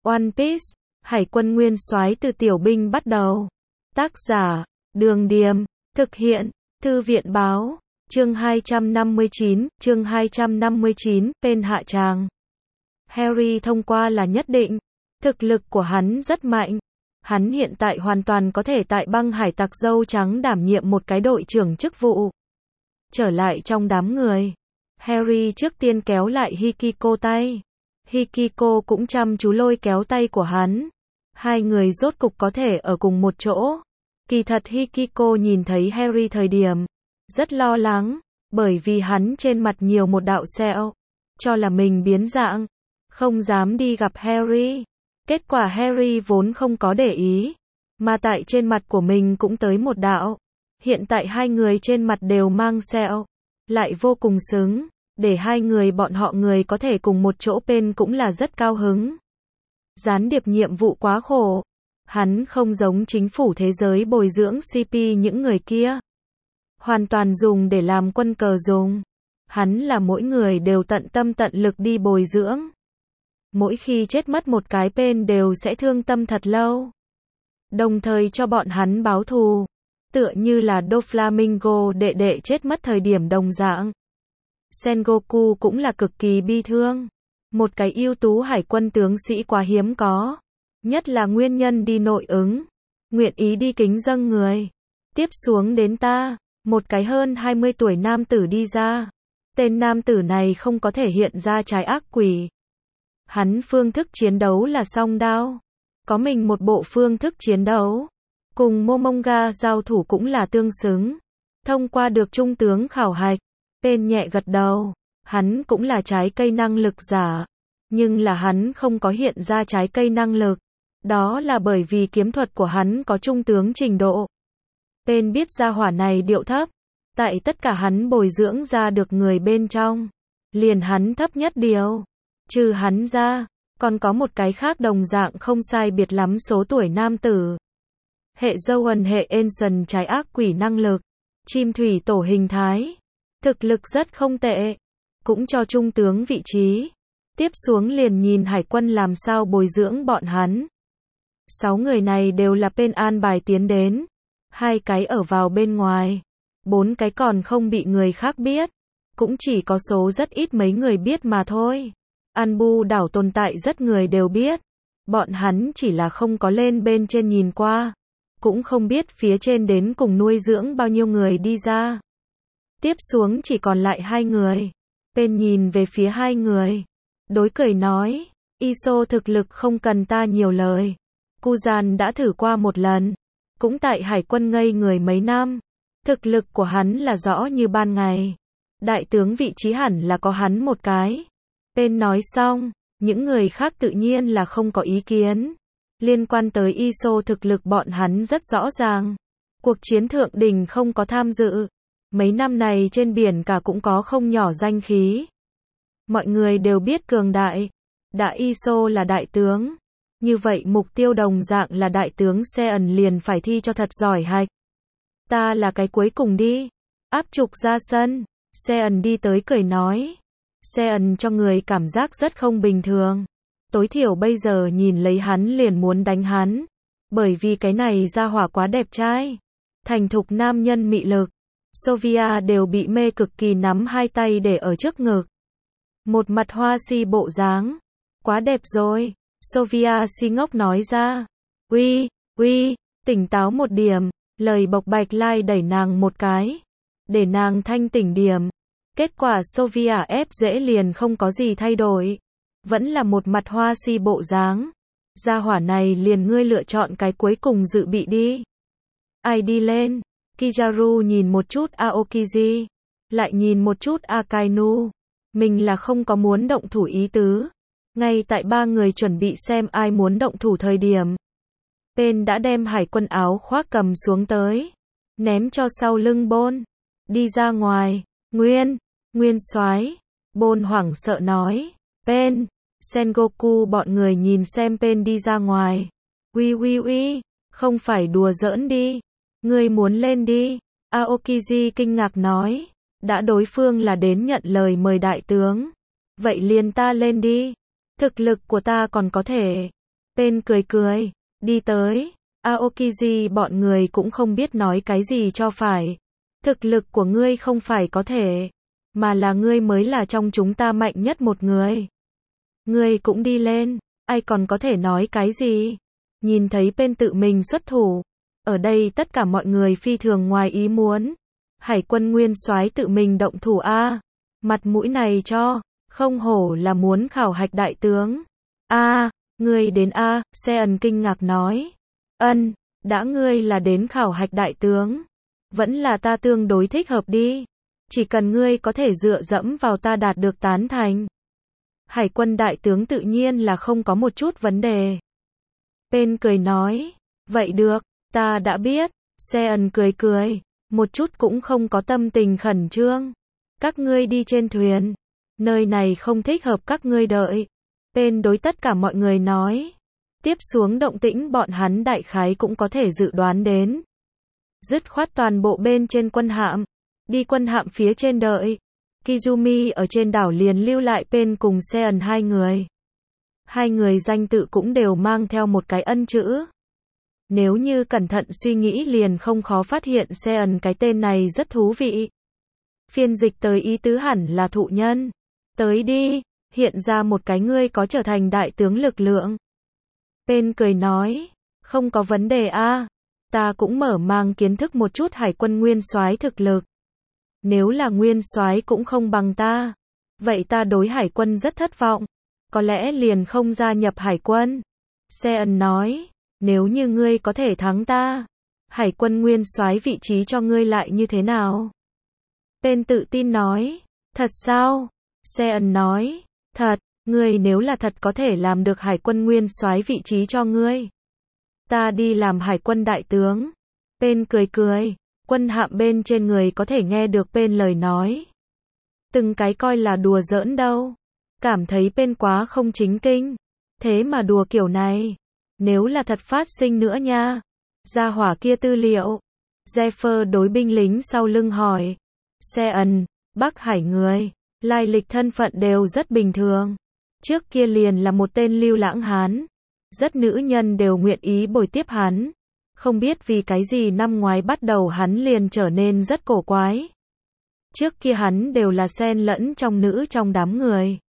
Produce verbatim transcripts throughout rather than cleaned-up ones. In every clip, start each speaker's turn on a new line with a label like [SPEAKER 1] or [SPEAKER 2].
[SPEAKER 1] One Piece, Hải quân nguyên soái từ tiểu binh bắt đầu. Tác giả, Đường Điềm, thực hiện, Thư viện Báo, chương hai trăm năm mươi chín, chương hai trăm năm mươi chín, tên hạ tràng. Harry thông qua là nhất định, thực lực của hắn rất mạnh. Hắn hiện tại hoàn toàn có thể tại băng hải tặc dâu trắng đảm nhiệm một cái đội trưởng chức vụ. Trở lại trong đám người, Harry trước tiên kéo lại Hikiko tay. Hikiko cũng chăm chú lôi kéo tay của hắn. Hai người rốt cục có thể ở cùng một chỗ. Kỳ thật Hikiko nhìn thấy Harry thời điểm rất lo lắng, bởi vì hắn trên mặt nhiều một đạo sẹo, cho là mình biến dạng, không dám đi gặp Harry. Kết quả Harry vốn không có để ý, mà tại trên mặt của mình cũng tới một đạo. Hiện tại hai người trên mặt đều mang sẹo, lại vô cùng xứng, để hai người bọn họ người có thể cùng một chỗ bên cũng là rất cao hứng. Gián điệp nhiệm vụ quá khổ, hắn không giống chính phủ thế giới bồi dưỡng xê pê những người kia. Hoàn toàn dùng để làm quân cờ dùng. Hắn là mỗi người đều tận tâm tận lực đi bồi dưỡng. Mỗi khi chết mất một cái bên đều sẽ thương tâm thật lâu. Đồng thời cho bọn hắn báo thù. Tựa như là Doflamingo đệ đệ chết mất thời điểm đồng dạng. Sengoku cũng là cực kỳ bi thương. Một cái ưu tú hải quân tướng sĩ quá hiếm có. Nhất là nguyên nhân đi nội ứng. Nguyện ý đi kính dâng người. Tiếp xuống đến ta. Một cái hơn hai mươi tuổi nam tử đi ra. Tên nam tử này không có thể hiện ra trái ác quỷ. Hắn phương thức chiến đấu là song đao. Có mình một bộ phương thức chiến đấu. Cùng Momonga giao thủ cũng là tương xứng. Thông qua được trung tướng khảo hạch. Tên nhẹ gật đầu. Hắn cũng là trái cây năng lực giả. Nhưng là hắn không có hiện ra trái cây năng lực. Đó là bởi vì kiếm thuật của hắn có trung tướng trình độ. Tên biết ra hỏa này điệu thấp. Tại tất cả hắn bồi dưỡng ra được người bên trong. Liền hắn thấp nhất điều. Trừ hắn ra, còn có một cái khác đồng dạng không sai biệt lắm số tuổi nam tử. Hệ dâu ẩn hệ Enson trái ác quỷ năng lực. Chim thủy tổ hình thái. Thực lực rất không tệ. Cũng cho trung tướng vị trí. Tiếp xuống liền nhìn hải quân làm sao bồi dưỡng bọn hắn. Sáu người này đều là bên an bài tiến đến. Hai cái ở vào bên ngoài. Bốn cái còn không bị người khác biết. Cũng chỉ có số rất ít mấy người biết mà thôi. Anbu đảo tồn tại rất người đều biết. Bọn hắn chỉ là không có lên bên trên nhìn qua. Cũng không biết phía trên đến cùng nuôi dưỡng bao nhiêu người đi ra. Tiếp xuống chỉ còn lại hai người. Bên nhìn về phía hai người. Đối cười nói. Iso thực lực không cần ta nhiều lời. Kuzan đã thử qua một lần. Cũng tại hải quân ngây người mấy năm. Thực lực của hắn là rõ như ban ngày. Đại tướng vị trí hẳn là có hắn một cái. Bên nói xong, những người khác tự nhiên là không có ý kiến. Liên quan tới Iso thực lực bọn hắn rất rõ ràng. Cuộc chiến thượng đỉnh không có tham dự. Mấy năm này trên biển cả cũng có không nhỏ danh khí. Mọi người đều biết cường đại. Đã Iso là đại tướng. Như vậy mục tiêu đồng dạng là đại tướng Sean liền phải thi cho thật giỏi hạch. Ta là cái cuối cùng đi. Áp trục ra sân. Sean đi tới cười nói. Sean cho người cảm giác rất không bình thường. Tối thiểu bây giờ nhìn lấy hắn liền muốn đánh hắn. Bởi vì cái này ra hỏa quá đẹp trai. Thành thục nam nhân mị lực. Sofia đều bị mê cực kỳ nắm hai tay để ở trước ngực. Một mặt hoa si bộ dáng. Quá đẹp rồi. Sofia si ngốc nói ra. Uy, uy, tỉnh táo một điểm. Lời bộc bạch lai đẩy nàng một cái. Để nàng thanh tỉnh điểm. Kết quả Sofia ép dễ liền không có gì thay đổi. Vẫn là một mặt hoa si bộ dáng. Gia hỏa này liền ngươi lựa chọn cái cuối cùng dự bị đi. Ai đi lên? Kizaru nhìn một chút Aokiji. Lại nhìn một chút Akainu. Mình là không có muốn động thủ ý tứ. Ngay tại ba người chuẩn bị xem ai muốn động thủ thời điểm. Bên đã đem hải quân áo khoác cầm xuống tới. Ném cho sau lưng Bôn. Đi ra ngoài. Nguyên. Nguyên soái. Bôn hoảng sợ nói. Bên. Sengoku bọn người nhìn xem bên đi ra ngoài. Uy uy uy. Không phải đùa giỡn đi. Ngươi muốn lên đi. Aokiji kinh ngạc nói. Đã đối phương là đến nhận lời mời đại tướng. Vậy liền ta lên đi. Thực lực của ta còn có thể. Pen cười cười, đi tới. Aokiji bọn người cũng không biết nói cái gì cho phải. Thực lực của ngươi không phải có thể, mà là ngươi mới là trong chúng ta mạnh nhất một người. Ngươi cũng đi lên, ai còn có thể nói cái gì? Nhìn thấy Pen tự mình xuất thủ. Ở đây tất cả mọi người phi thường ngoài ý muốn. Hải quân nguyên soái tự mình động thủ a, mặt mũi này cho, không hổ là muốn khảo hạch đại tướng. A, ngươi đến a, Sean kinh ngạc nói. Ân, đã ngươi là đến khảo hạch đại tướng, vẫn là ta tương đối thích hợp đi. Chỉ cần ngươi có thể dựa dẫm vào ta đạt được tán thành. Hải quân đại tướng tự nhiên là không có một chút vấn đề. Pen cười nói, vậy được, ta đã biết. Sean cười cười, một chút cũng không có tâm tình khẩn trương. Các ngươi đi trên thuyền, nơi này không thích hợp các ngươi đợi. Pen đối tất cả mọi người nói. Tiếp xuống động tĩnh bọn hắn đại khái cũng có thể dự đoán đến. Dứt khoát toàn bộ bên trên quân hạm, đi quân hạm phía trên đợi. Kizumi ở trên đảo liền lưu lại Pen cùng Sean hai người. Hai người danh tự cũng đều mang theo một cái ân chữ. Nếu như cẩn thận suy nghĩ liền không khó phát hiện Sean cái tên này rất thú vị. Phiên dịch tới ý tứ hẳn là thụ nhân. Tới đi, hiện ra một cái ngươi có trở thành đại tướng lực lượng. Pen cười nói, không có vấn đề a, ta cũng mở mang kiến thức một chút hải quân nguyên soái thực lực. Nếu là nguyên soái cũng không bằng ta, vậy ta đối hải quân rất thất vọng, có lẽ liền không gia nhập hải quân. Sean nói, nếu như ngươi có thể thắng ta, hải quân nguyên soái vị trí cho ngươi lại như thế nào? Pen tự tin nói, thật sao? Sean nói, thật, ngươi nếu là thật có thể làm được hải quân nguyên soái vị trí cho ngươi, ta đi làm hải quân đại tướng. Pen cười cười, quân hạm bên trên người có thể nghe được Pen lời nói. Từng cái coi là đùa giỡn đâu. Cảm thấy Pen quá không chính kinh. Thế mà đùa kiểu này. Nếu là thật phát sinh nữa nha. Gia hỏa kia tư liệu. Zephyr đối binh lính sau lưng hỏi. Sean, Bắc Hải người, lai lịch thân phận đều rất bình thường. Trước kia liền là một tên lưu lãng hán. Rất nữ nhân đều nguyện ý bồi tiếp hắn. Không biết vì cái gì năm ngoái bắt đầu hắn liền trở nên rất cổ quái. Trước kia hắn đều là xen lẫn trong nữ trong đám người.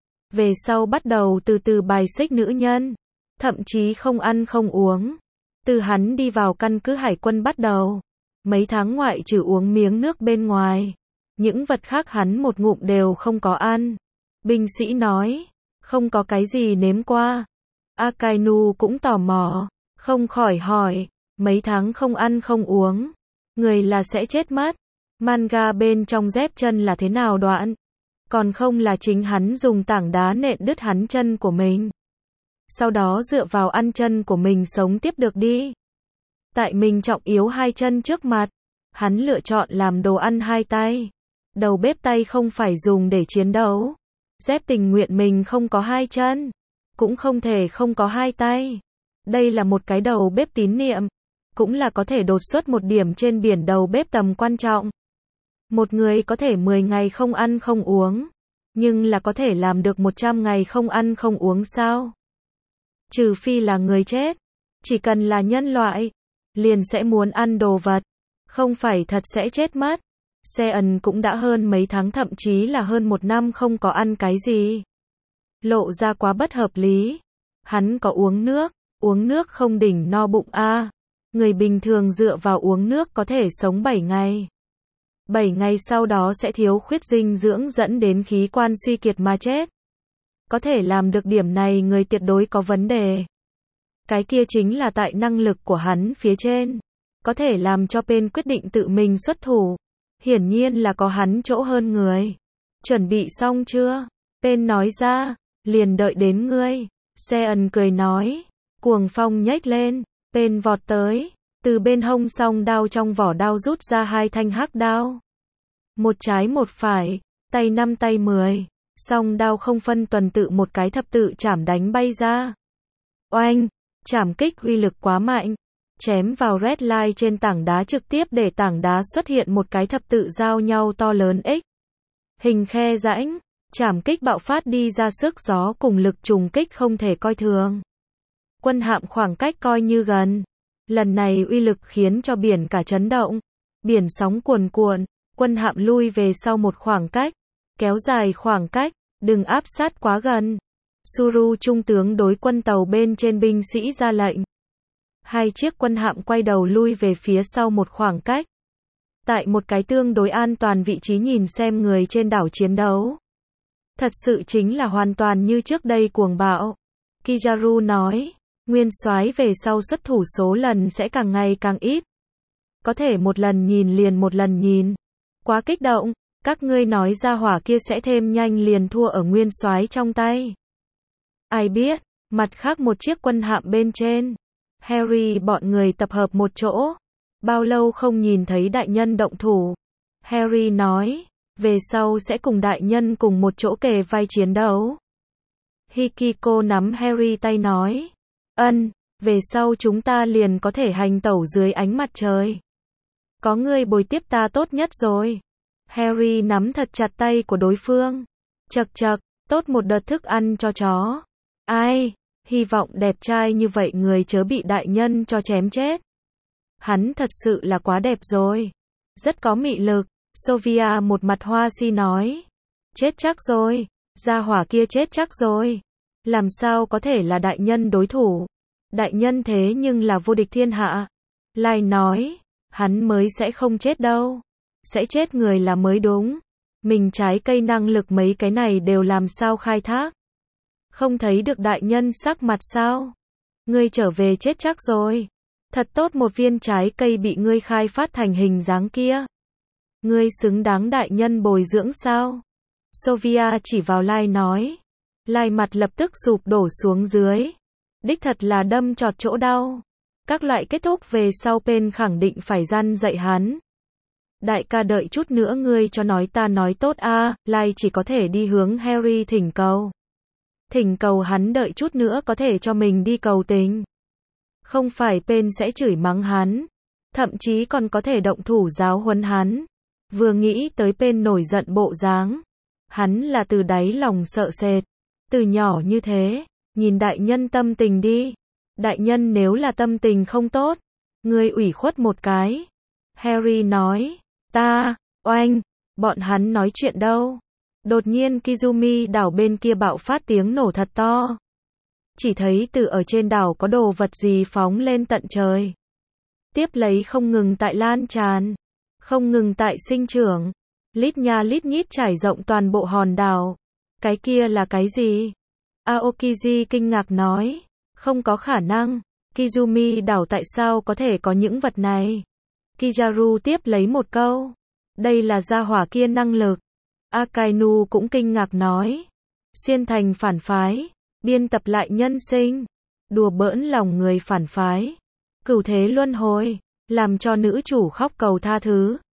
[SPEAKER 1] Về sau bắt đầu từ từ bài xích nữ nhân. Thậm chí không ăn không uống. Từ hắn đi vào căn cứ hải quân bắt đầu. Mấy tháng ngoại trừ uống miếng nước bên ngoài. Những vật khác hắn một ngụm đều không có ăn. Binh sĩ nói. Không có cái gì nếm qua. Akainu cũng tò mò. Không khỏi hỏi. Mấy tháng không ăn không uống. Người là sẽ chết mất. Manga bên trong dép chân là thế nào đoạn? Còn không là chính hắn dùng tảng đá nện đứt hắn chân của mình. Sau đó dựa vào ăn chân của mình sống tiếp được đi. Tại mình trọng yếu hai chân trước mặt. Hắn lựa chọn làm đồ ăn hai tay. Đầu bếp tay không phải dùng để chiến đấu. Dép tình nguyện mình không có hai chân. Cũng không thể không có hai tay. Đây là một cái đầu bếp tín niệm. Cũng là có thể đột xuất một điểm trên biển đầu bếp tầm quan trọng. Một người có thể mười ngày không ăn không uống. Nhưng là có thể làm được một trăm ngày không ăn không uống sao? Trừ phi là người chết. Chỉ cần là nhân loại. Liền sẽ muốn ăn đồ vật. Không phải thật sẽ chết mất. Sean cũng đã hơn mấy tháng thậm chí là hơn một năm không có ăn cái gì. Lộ ra quá bất hợp lý. Hắn có uống nước. Uống nước không đỉnh no bụng a. Người bình thường dựa vào uống nước có thể sống bảy ngày. bảy ngày sau đó sẽ thiếu khuyết dinh dưỡng dẫn đến khí quan suy kiệt mà chết. Có thể làm được điểm này người tuyệt đối có vấn đề. Cái kia chính là tại năng lực của hắn phía trên. Có thể làm cho Pen quyết định tự mình xuất thủ. Hiển nhiên là có hắn chỗ hơn người. Chuẩn bị xong chưa? Pen nói ra. Liền đợi đến ngươi. Sean cười nói. Cuồng phong nhếch lên. Pen vọt tới. Từ bên hông song đao trong vỏ đao rút ra hai thanh hắc đao. Một trái một phải. Tay năm tay mười. Song đao không phân tuần tự một cái thập tự chảm đánh bay ra. Oanh. Chảm kích uy lực quá mạnh. Chém vào red line trên tảng đá trực tiếp để tảng đá xuất hiện một cái thập tự giao nhau to lớn X. Hình khe rãnh. Chảm kích bạo phát đi ra sức gió cùng lực trùng kích không thể coi thường. Quân hạm khoảng cách coi như gần. Lần này uy lực khiến cho biển cả chấn động. Biển sóng cuồn cuộn, quân hạm lui về sau một khoảng cách, kéo dài khoảng cách, đừng áp sát quá gần. Suru trung tướng đối quân tàu bên trên binh sĩ ra lệnh. Hai chiếc quân hạm quay đầu lui về phía sau một khoảng cách. Tại một cái tương đối an toàn vị trí nhìn xem người trên đảo chiến đấu. Thật sự chính là hoàn toàn như trước đây cuồng bạo. Kizaru nói, nguyên soái về sau xuất thủ số lần sẽ càng ngày càng ít. Có thể một lần nhìn liền một lần nhìn. Quá kích động, các ngươi nói ra hỏa kia sẽ thêm nhanh liền thua ở nguyên soái trong tay. Ai biết, mặt khác một chiếc quân hạm bên trên. Harry bọn người tập hợp một chỗ. Bao lâu không nhìn thấy đại nhân động thủ. Harry nói, về sau sẽ cùng đại nhân cùng một chỗ kề vai chiến đấu. Hikiko nắm Harry tay nói, ân, về sau chúng ta liền có thể hành tẩu dưới ánh mặt trời. Có người bồi tiếp ta tốt nhất rồi. Harry nắm thật chặt tay của đối phương. Chật chật, tốt một đợt thức ăn cho chó. Ai, hy vọng đẹp trai như vậy người chớ bị đại nhân cho chém chết. Hắn thật sự là quá đẹp rồi. Rất có mị lực. Sophia một mặt hoa si nói. Chết chắc rồi. Gia hỏa kia chết chắc rồi. Làm sao có thể là đại nhân đối thủ. Đại nhân thế nhưng là vô địch thiên hạ. Lai nói. Hắn mới sẽ không chết đâu. Sẽ chết người là mới đúng. Mình trái cây năng lực mấy cái này đều làm sao khai thác. Không thấy được đại nhân sắc mặt sao. Ngươi trở về chết chắc rồi. Thật tốt một viên trái cây bị ngươi khai phát thành hình dáng kia. Ngươi xứng đáng đại nhân bồi dưỡng sao? Sophia chỉ vào Lai nói. Lai mặt lập tức sụp đổ xuống dưới. Đích thật là đâm chọt chỗ đau. Các loại kết thúc về sau Pen khẳng định phải răn dạy hắn. Đại ca đợi chút nữa ngươi cho nói ta nói tốt a. À, Lai chỉ có thể đi hướng Harry thỉnh cầu. Thỉnh cầu hắn đợi chút nữa có thể cho mình đi cầu tình. Không phải Pen sẽ chửi mắng hắn. Thậm chí còn có thể động thủ giáo huấn hắn. Vừa nghĩ tới Pen nổi giận bộ dáng. Hắn là từ đáy lòng sợ sệt. Từ nhỏ như thế. Nhìn đại nhân tâm tình đi. Đại nhân nếu là tâm tình không tốt. Ngươi ủy khuất một cái. Harry nói. Ta, oanh. Bọn hắn nói chuyện đâu. Đột nhiên Kizumi đảo bên kia bạo phát tiếng nổ thật to. Chỉ thấy từ ở trên đảo có đồ vật gì phóng lên tận trời. Tiếp lấy không ngừng tại lan tràn. Không ngừng tại sinh trưởng. Lít nha lít nhít trải rộng toàn bộ hòn đảo. Cái kia là cái gì? Aokiji kinh ngạc nói. Không có khả năng. Kizumi đảo tại sao có thể có những vật này? Kizaru tiếp lấy một câu. Đây là gia hỏa kia năng lực. Akainu cũng kinh ngạc nói. Xuyên thành phản phái. Biên tập lại nhân sinh. Đùa bỡn lòng người phản phái. Cửu thế luân hồi. Làm cho nữ chủ khóc cầu tha thứ.